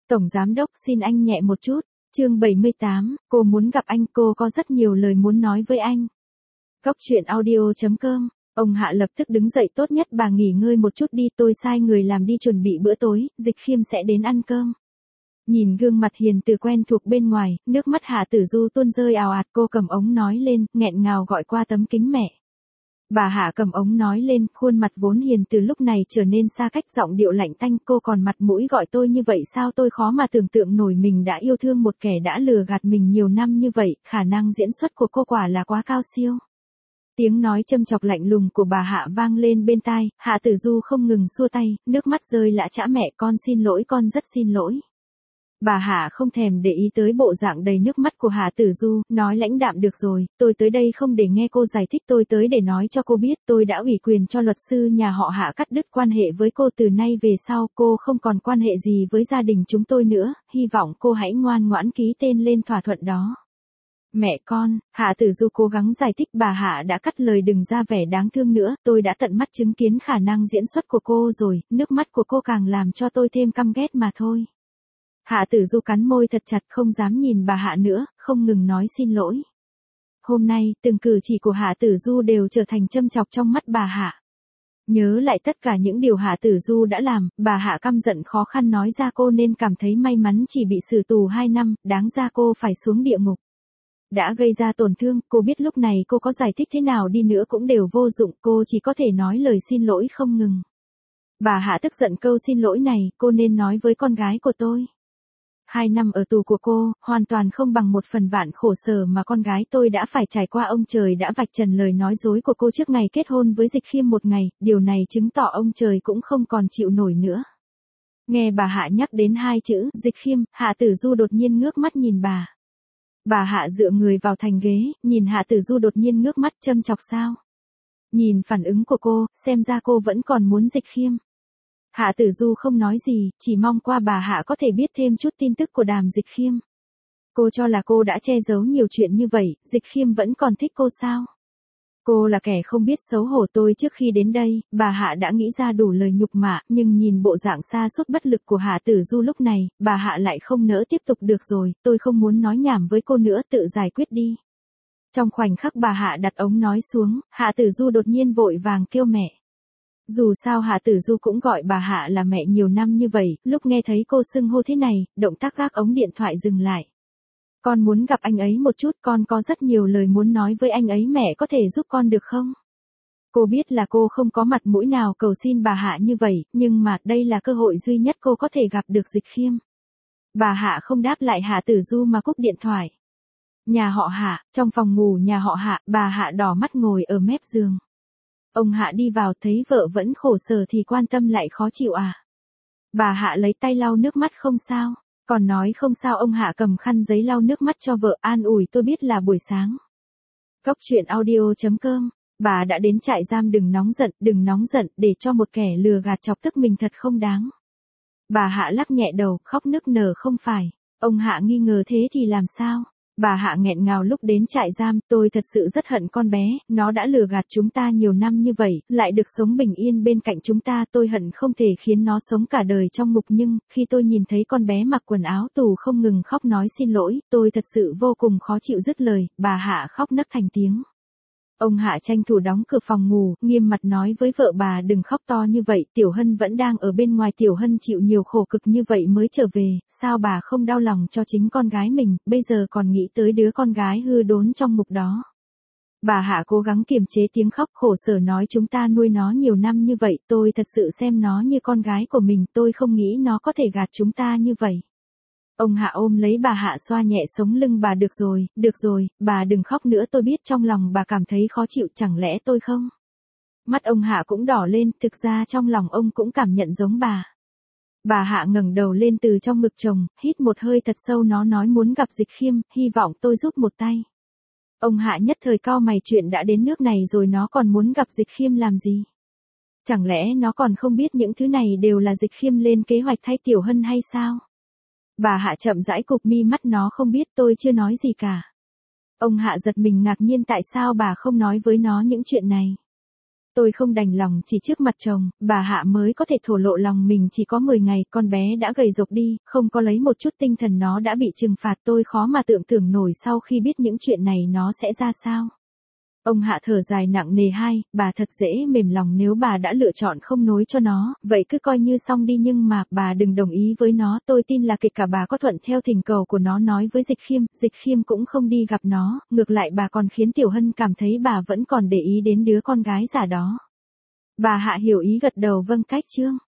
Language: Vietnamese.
Tổng giám đốc xin anh nhẹ một chút. Chương 78, cô muốn gặp anh, cô có rất nhiều lời muốn nói với anh. Góc truyện audio.com. Ông Hạ lập tức đứng dậy, tốt nhất bà nghỉ ngơi một chút đi, tôi sai người làm đi chuẩn bị bữa tối, Dịch Khiêm sẽ đến ăn cơm. Nhìn gương mặt hiền từ quen thuộc bên ngoài, nước mắt Hạ Tử Du tuôn rơi ào ạt, cô cầm ống nói lên, nghẹn ngào gọi qua tấm kính mẹ. Bà Hạ cầm ống nói lên, khuôn mặt vốn hiền từ lúc này trở nên xa cách, giọng điệu lạnh tanh, cô còn mặt mũi gọi tôi như vậy sao? Tôi khó mà tưởng tượng nổi mình đã yêu thương một kẻ đã lừa gạt mình nhiều năm như vậy, khả năng diễn xuất của cô quả là quá cao siêu. Tiếng nói châm chọc lạnh lùng của bà Hạ vang lên bên tai, Hạ Tử Du không ngừng xua tay, nước mắt rơi lã chã, mẹ con xin lỗi, con rất xin lỗi. Bà Hạ không thèm để ý tới bộ dạng đầy nước mắt của Hạ Tử Du, nói lãnh đạm, được rồi, tôi tới đây không để nghe cô giải thích, tôi tới để nói cho cô biết tôi đã ủy quyền cho luật sư nhà họ Hạ cắt đứt quan hệ với cô, từ nay về sau cô không còn quan hệ gì với gia đình chúng tôi nữa, hy vọng cô hãy ngoan ngoãn ký tên lên thỏa thuận đó. Mẹ con, Hạ Tử Du cố gắng giải thích, bà Hạ đã cắt lời, đừng ra vẻ đáng thương nữa, tôi đã tận mắt chứng kiến khả năng diễn xuất của cô rồi, nước mắt của cô càng làm cho tôi thêm căm ghét mà thôi. Hạ Tử Du cắn môi thật chặt, không dám nhìn bà Hạ nữa, không ngừng nói xin lỗi. Hôm nay, từng cử chỉ của Hạ Tử Du đều trở thành châm chọc trong mắt bà Hạ. Nhớ lại tất cả những điều Hạ Tử Du đã làm, bà Hạ căm giận khó khăn nói ra, cô nên cảm thấy may mắn chỉ bị xử tù 2 năm, đáng ra cô phải xuống địa ngục. Đã gây ra tổn thương, cô biết lúc này cô có giải thích thế nào đi nữa cũng đều vô dụng, cô chỉ có thể nói lời xin lỗi không ngừng. Bà Hạ tức giận, câu xin lỗi này, cô nên nói với con gái của tôi. 2 năm ở tù của cô, hoàn toàn không bằng 1/1000 khổ sở mà con gái tôi đã phải trải qua. Ông trời đã vạch trần lời nói dối của cô trước ngày kết hôn với Dịch Khiêm một ngày, điều này chứng tỏ ông trời cũng không còn chịu nổi nữa. Nghe bà Hạ nhắc đến 2 chữ, Dịch Khiêm, Hạ Tử Du đột nhiên ngước mắt nhìn bà. Bà Hạ dựa người vào thành ghế, nhìn Hạ Tử Du đột nhiên ngước mắt, châm chọc sao? Nhìn phản ứng của cô, xem ra cô vẫn còn muốn Dịch Khiêm. Hạ Tử Du không nói gì, chỉ mong qua bà Hạ có thể biết thêm chút tin tức của Đàm Dịch Khiêm. Cô cho là cô đã che giấu nhiều chuyện như vậy, Dịch Khiêm vẫn còn thích cô sao? Cô là kẻ không biết xấu hổ. Tôi trước khi đến đây, bà Hạ đã nghĩ ra đủ lời nhục mạ, nhưng nhìn bộ dạng sa sút bất lực của Hạ Tử Du lúc này, bà Hạ lại không nỡ tiếp tục. Được rồi, tôi không muốn nói nhảm với cô nữa, tự giải quyết đi. Trong khoảnh khắc bà Hạ đặt ống nói xuống, Hạ Tử Du đột nhiên vội vàng kêu mẹ. Dù sao Hạ Tử Du cũng gọi bà Hạ là mẹ nhiều năm như vậy, lúc nghe thấy cô xưng hô thế này, động tác gác ống điện thoại dừng lại. Con muốn gặp anh ấy một chút, con có rất nhiều lời muốn nói với anh ấy, mẹ có thể giúp con được không? Cô biết là cô không có mặt mũi nào cầu xin bà Hạ như vậy, nhưng mà đây là cơ hội duy nhất cô có thể gặp được Dịch Khiêm. Bà Hạ không đáp lại Hạ Tử Du mà cúp điện thoại. Nhà họ Hạ, trong phòng ngủ nhà họ Hạ, bà Hạ đỏ mắt ngồi ở mép giường. Ông Hạ đi vào thấy vợ vẫn khổ sở thì quan tâm lại khó chịu à. Bà Hạ lấy tay lau nước mắt, không sao. Còn nói không sao, ông Hạ cầm khăn giấy lau nước mắt cho vợ, an ủi, tôi biết là buổi sáng. Góc truyện audio.com. Bà đã đến trại giam, đừng nóng giận, để cho một kẻ lừa gạt chọc tức mình thật không đáng. Bà Hạ lắc nhẹ đầu, khóc nức nở, không phải. Ông Hạ nghi ngờ, thế thì làm sao? Bà Hạ nghẹn ngào, lúc đến trại giam, tôi thật sự rất hận con bé, nó đã lừa gạt chúng ta nhiều năm như vậy, lại được sống bình yên bên cạnh chúng ta, tôi hận không thể khiến nó sống cả đời trong ngục, nhưng, khi tôi nhìn thấy con bé mặc quần áo tù không ngừng khóc nói xin lỗi, tôi thật sự vô cùng khó chịu. Dứt lời, bà Hạ khóc nấc thành tiếng. Ông Hạ tranh thủ đóng cửa phòng ngủ, nghiêm mặt nói với vợ, bà đừng khóc to như vậy, Tiểu Hân vẫn đang ở bên ngoài, Tiểu Hân chịu nhiều khổ cực như vậy mới trở về, sao bà không đau lòng cho chính con gái mình, bây giờ còn nghĩ tới đứa con gái hư đốn trong ngục đó. Bà Hạ cố gắng kiềm chế tiếng khóc, khổ sở nói, chúng ta nuôi nó nhiều năm như vậy, tôi thật sự xem nó như con gái của mình, tôi không nghĩ nó có thể gạt chúng ta như vậy. Ông Hạ ôm lấy bà Hạ xoa nhẹ sống lưng bà, được rồi, bà đừng khóc nữa, tôi biết trong lòng bà cảm thấy khó chịu, chẳng lẽ tôi không? Mắt ông Hạ cũng đỏ lên, thực ra trong lòng ông cũng cảm nhận giống bà. Bà Hạ ngẩng đầu lên từ trong ngực chồng, hít một hơi thật sâu, nó nói muốn gặp Dịch Khiêm, hy vọng tôi giúp một tay. Ông Hạ nhất thời cau mày, chuyện đã đến nước này rồi nó còn muốn gặp Dịch Khiêm làm gì? Chẳng lẽ nó còn không biết những thứ này đều là Dịch Khiêm lên kế hoạch thay Tiểu Hân hay sao? Bà Hạ chậm rãi cụp mi mắt, nó không biết, tôi chưa nói gì cả. Ông Hạ giật mình ngạc nhiên, tại sao bà không nói với nó những chuyện này? Tôi không đành lòng chỉ trước mặt chồng, bà Hạ mới có thể thổ lộ lòng mình chỉ có 10 ngày, con bé đã gầy rộc đi, không có lấy một chút tinh thần nó đã bị trừng phạt, tôi khó mà tưởng tượng nổi sau khi biết những chuyện này nó sẽ ra sao. Ông Hạ thở dài nặng nề bà thật dễ mềm lòng nếu bà đã lựa chọn không nối cho nó, vậy cứ coi như xong đi nhưng mà bà đừng đồng ý với nó, tôi tin là kể cả bà có thuận theo thỉnh cầu của nó nói với Dịch Khiêm cũng không đi gặp nó, ngược lại bà còn khiến Tiểu Hân cảm thấy bà vẫn còn để ý đến đứa con gái già đó. Bà Hạ hiểu ý gật đầu vâng cách Trương.